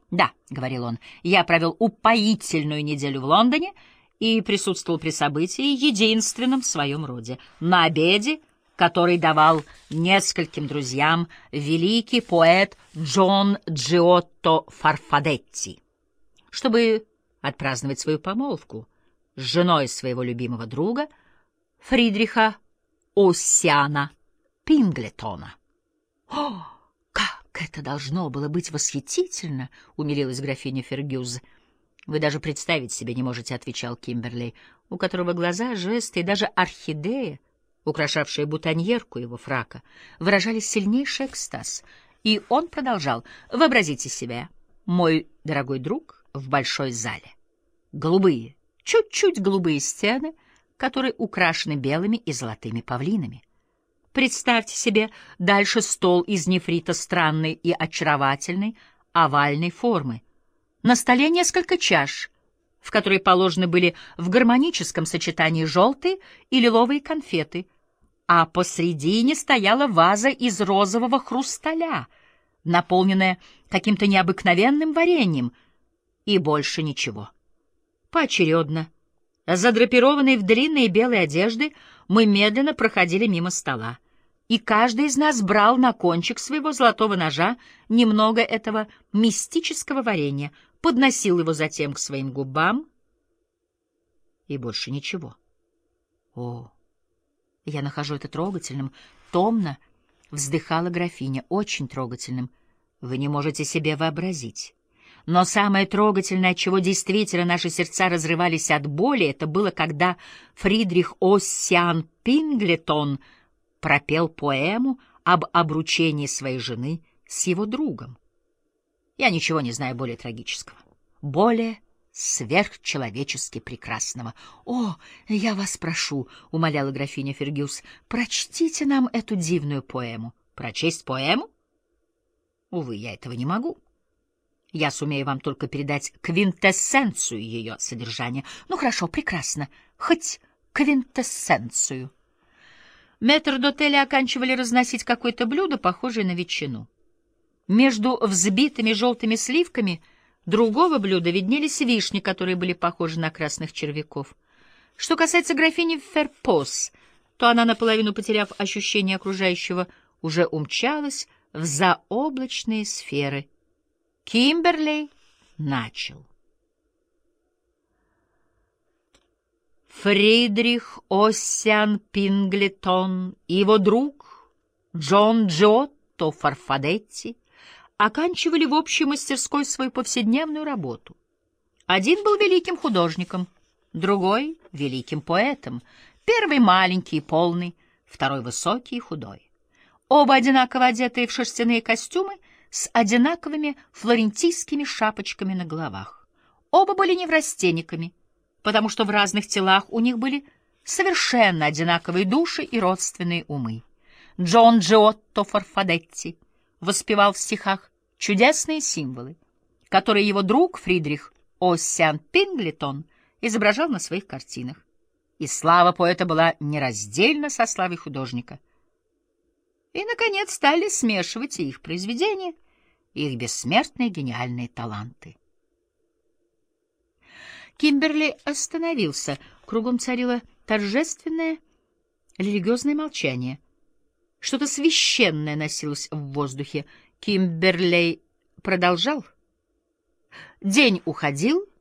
«Да», — говорил он, — «я провел упоительную неделю в Лондоне и присутствовал при событии, единственном в своем роде, на обеде, который давал нескольким друзьям великий поэт Джон Джиотто Фарфадетти, чтобы отпраздновать свою помолвку с женой своего любимого друга Фридриха Оссиана Пинглетона». «О, как это должно было быть восхитительно!» — умилилась графиня Фергюз. «Вы даже представить себе не можете», — отвечал Кимберли, у которого глаза, жесты и даже орхидея, украшавшая бутоньерку его фрака, выражали сильнейший экстаз. И он продолжал: «Вообразите себе, мой дорогой друг, в большой зале. Голубые, чуть-чуть голубые стены, которые украшены белыми и золотыми павлинами. Представьте себе дальше стол из нефрита странной и очаровательной овальной формы. На столе несколько чаш, в которые положены были в гармоническом сочетании желтые и лиловые конфеты, а посредине стояла ваза из розового хрусталя, наполненная каким-то необыкновенным вареньем, и больше ничего. Поочередно, задрапированные в длинные белые одежды, мы медленно проходили мимо стола, и каждый из нас брал на кончик своего золотого ножа немного этого мистического варенья, подносил его затем к своим губам, и больше ничего. О, я нахожу это трогательным, томно вздыхала графиня, очень трогательным. Вы не можете себе вообразить. Но самое трогательное, от чего действительно наши сердца разрывались от боли, это было, когда Фридрих Оссиан Пинглетон пропел поэму об обручении своей жены с его другом. Я ничего не знаю более трагического, более сверхчеловечески прекрасного. — О, я вас прошу, — умоляла графиня Фергюс, — прочтите нам эту дивную поэму. — Прочесть поэму? Увы, я этого не могу. Я сумею вам только передать квинтэссенцию ее содержания. Ну, хорошо, прекрасно, хоть квинтэссенцию. Метрдотели оканчивали разносить какое-то блюдо, похожее на ветчину. Между взбитыми желтыми сливками другого блюда виднелись вишни, которые были похожи на красных червяков. Что касается графини Ферпос, то она, наполовину потеряв ощущение окружающего, уже умчалась в заоблачные сферы. Кимберли начал. Фридрих Оссиан Пинглетон и его друг Джон Джиотто Фарфадетти оканчивали в общей мастерской свою повседневную работу. Один был великим художником, другой — великим поэтом, первый маленький и полный, второй высокий и худой. Оба одинаково одетые в шерстяные костюмы с одинаковыми флорентийскими шапочками на головах. Оба были неврастенниками, потому что в разных телах у них были совершенно одинаковые души и родственные умы. Джон Джиотто Фарфадетти воспевал в стихах чудесные символы, которые его друг Фридрих Оссиан Пинглетон изображал на своих картинах. И слава поэта была нераздельна со славой художника. И, наконец, стали смешивать и их произведения, и их бессмертные гениальные таланты. Кимберли остановился. Кругом царило торжественное, религиозное молчание. Что-то священное носилось в воздухе. Кимберли продолжал. День уходил,